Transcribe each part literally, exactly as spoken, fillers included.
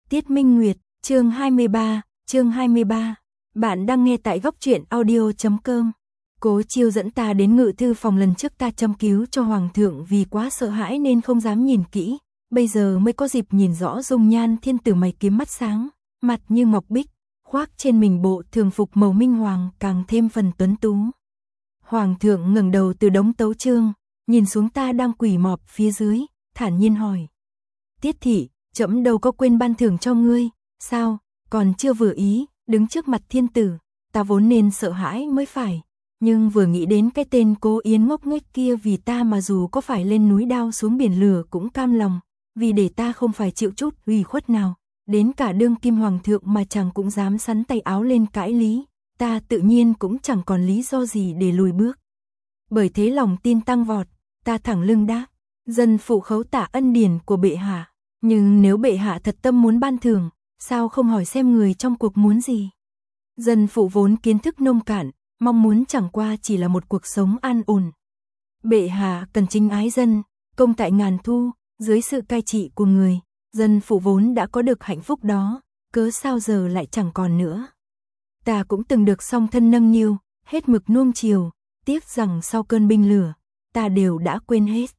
Tiết Minh Nguyệt, chương hai mươi ba, chương hai mươi ba. Bạn đang nghe tại góc truyện audio chấm com. Cố Chiêu dẫn ta đến ngự thư phòng lần trước ta châm cứu cho hoàng thượng vì quá sợ hãi nên không dám nhìn kỹ, bây giờ mới có dịp nhìn rõ dung nhan thiên tử mày kiếm mắt sáng, mặt như ngọc bích, khoác trên mình bộ thường phục màu minh hoàng càng thêm phần tuấn tú. Hoàng thượng ngẩng đầu từ đống tấu chương, nhìn xuống ta đang quỳ mọp phía dưới, thản nhiên hỏi: Tiết thị, trẫm đâu có quên ban thưởng cho ngươi, sao, còn chưa vừa ý, đứng trước mặt thiên tử, ta vốn nên sợ hãi mới phải, nhưng vừa nghĩ đến cái tên Cố Yến ngốc nghếch kia vì ta mà dù có phải lên núi đao xuống biển lửa cũng cam lòng, vì để ta không phải chịu chút ủy khuất nào, đến cả đương kim hoàng thượng mà chàng cũng dám sắn tay áo lên cãi lý, ta tự nhiên cũng chẳng còn lý do gì để lùi bước. Bởi thế lòng tin tăng vọt, ta thẳng lưng đáp: dân phụ khấu tả ân điển của bệ hạ, nhưng nếu bệ hạ thật tâm muốn ban thưởng, sao không hỏi xem người trong cuộc muốn gì? Dân phụ vốn kiến thức nông cạn, mong muốn chẳng qua chỉ là một cuộc sống an ổn. Bệ hạ cần chính ái dân, công tại ngàn thu, dưới sự cai trị của người, dân phụ vốn đã có được hạnh phúc đó, cớ sao giờ lại chẳng còn nữa. Ta cũng từng được song thân nâng niu, hết mực nuông chiều, tiếc rằng sau cơn binh lửa, ta đều đã quên hết.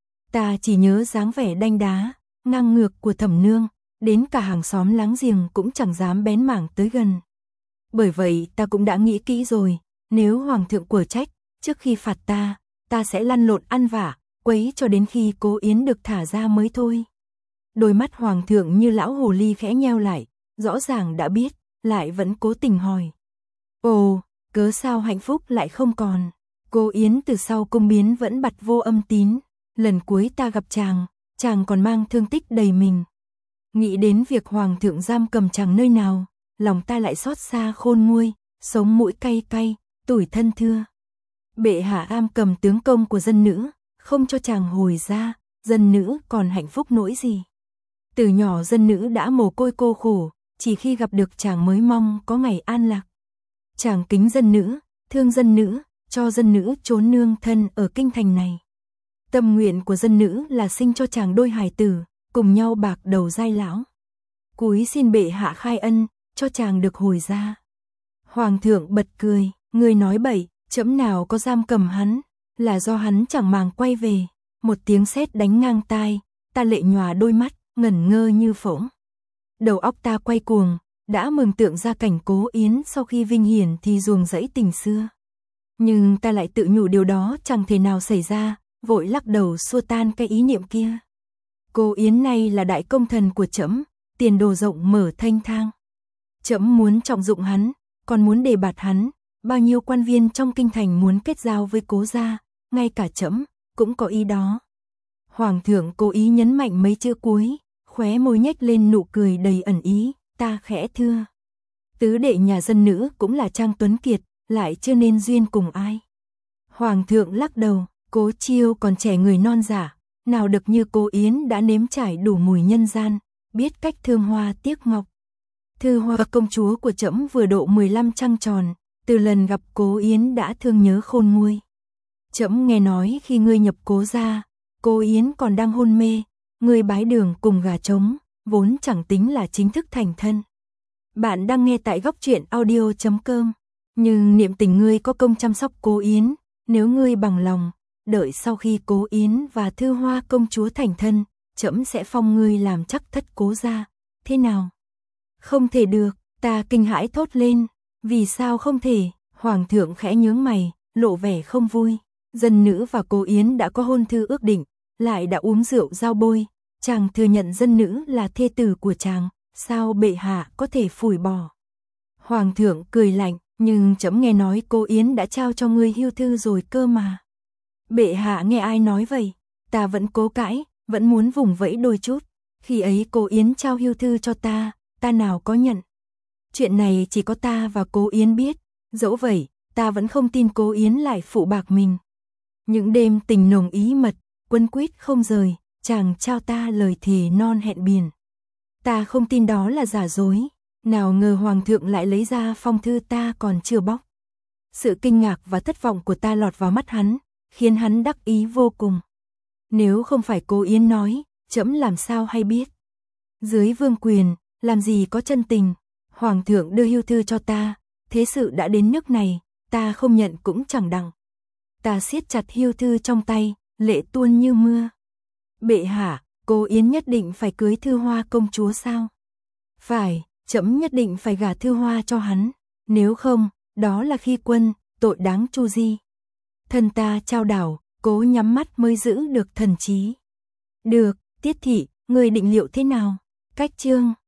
Ta chỉ nhớ dáng vẻ đanh đá, ngang ngược của Thẩm nương, đến cả hàng xóm láng giềng cũng chẳng dám bén mảng tới gần. Bởi vậy ta cũng đã nghĩ kỹ rồi, nếu hoàng thượng quở trách, trước khi phạt ta, ta sẽ lăn lộn ăn vạ, quấy cho đến khi Cố Yến được thả ra mới thôi. Đôi mắt hoàng thượng như lão hồ ly khẽ nheo lại, rõ ràng đã biết, lại vẫn cố tình hỏi: Ồ, cớ sao hạnh phúc lại không còn? Cố Yến từ sau cung biến vẫn bặt vô âm tín, lần cuối ta gặp chàng, chàng còn mang thương tích đầy mình. Nghĩ đến việc hoàng thượng giam cầm chàng nơi nào, lòng ta lại xót xa khôn nguôi, sống mũi cay cay, tủi thân thưa. Bệ hạ am cầm tướng công của dân nữ, không cho chàng hồi ra, dân nữ còn hạnh phúc nỗi gì? Từ nhỏ dân nữ đã mồ côi cô khổ, chỉ khi gặp được chàng mới mong có ngày an lạc. Chàng kính dân nữ, thương dân nữ, cho dân nữ trốn nương thân ở kinh thành này. Tâm nguyện của dân nữ là sinh cho chàng đôi hài tử, cùng nhau bạc đầu giai lão. Cúi xin bệ hạ khai ân, cho chàng được hồi ra. Hoàng thượng bật cười: Ngươi nói bậy, trẫm nào có giam cầm hắn, là do hắn chẳng màng quay về. Một tiếng sét đánh ngang tai, ta lệ nhòa đôi mắt, ngẩn ngơ như phỗng. Đầu óc ta quay cuồng, đã mường tượng ra cảnh Cố Yến sau khi vinh hiển thì ruồng rẫy tình xưa. Nhưng ta lại tự nhủ điều đó chẳng thể nào xảy ra, vội lắc đầu xua tan cái ý niệm kia. Cố Yến này là đại công thần của trẫm, tiền đồ rộng mở thênh thang. Trẫm muốn trọng dụng hắn, còn muốn đề bạt hắn, bao nhiêu quan viên trong kinh thành muốn kết giao với Cố gia, ngay cả trẫm cũng có ý đó. Hoàng thượng cố ý nhấn mạnh mấy chữ cuối, khóe môi nhếch lên nụ cười đầy ẩn ý, ta khẽ thưa: Tứ đệ nhà dân nữ cũng là trang tuấn kiệt, lại chưa nên duyên cùng ai. Hoàng thượng lắc đầu: Cố Chiêu còn trẻ người non dạ, nào được như Cố Yến đã nếm trải đủ mùi nhân gian, biết cách thương hoa tiếc ngọc. Thư Hoa công chúa của trẫm vừa độ mười lăm trăng tròn, từ lần gặp Cố Yến đã thương nhớ khôn nguôi. Trẫm nghe nói khi ngươi nhập Cố gia, Cố Yến còn đang hôn mê, ngươi bái đường cùng gà trống, vốn chẳng tính là chính thức thành thân. Bạn đang nghe tại góc truyện audio chấm com. Nhưng niệm tình ngươi có công chăm sóc Cố Yến, nếu ngươi bằng lòng, đợi sau khi Cố Yến và Thư Hoa công chúa thành thân, trẫm sẽ phong ngươi làm chắc thất Cố gia, thế nào? Không thể được, ta kinh hãi thốt lên. Vì sao không thể? Hoàng thượng khẽ nhướng mày, lộ vẻ không vui. Dân nữ và Cố Yến đã có hôn thư ước định, lại đã uống rượu giao bôi, chàng thừa nhận dân nữ là thê tử của chàng, sao bệ hạ có thể phủi bỏ? Hoàng thượng cười lạnh: Nhưng trẫm nghe nói Cố Yến đã trao cho ngươi hưu thư rồi cơ mà. Bệ hạ nghe ai nói vậy? Ta vẫn cố cãi, vẫn muốn vùng vẫy đôi chút. Khi ấy Cố Yến trao hưu thư cho ta, ta nào có nhận. Chuyện này chỉ có ta và Cố Yến biết, dẫu vậy, ta vẫn không tin Cố Yến lại phụ bạc mình. Những đêm tình nồng ý mật, quấn quýt không rời, chàng trao ta lời thề non hẹn biển. Ta không tin đó là giả dối, nào ngờ hoàng thượng lại lấy ra phong thư ta còn chưa bóc. Sự kinh ngạc và thất vọng của ta lọt vào mắt hắn, khiến hắn đắc ý vô cùng. Nếu không phải Cố Yến nói, trẫm làm sao hay biết. Dưới vương quyền, làm gì có chân tình, hoàng thượng đưa hưu thư cho ta, thế sự đã đến nước này, ta không nhận cũng chẳng đặng. Ta siết chặt hưu thư trong tay, lệ tuôn như mưa. Bệ hạ, Cố Yến nhất định phải cưới Thư Hoa công chúa sao? Phải, trẫm nhất định phải gả Thư Hoa cho hắn, nếu không, đó là khi quân, tội đáng tru di. Thân ta trao đảo, cố nhắm mắt mới giữ được thần trí. Được, Tiết thị, người định liệu thế nào? Cách chương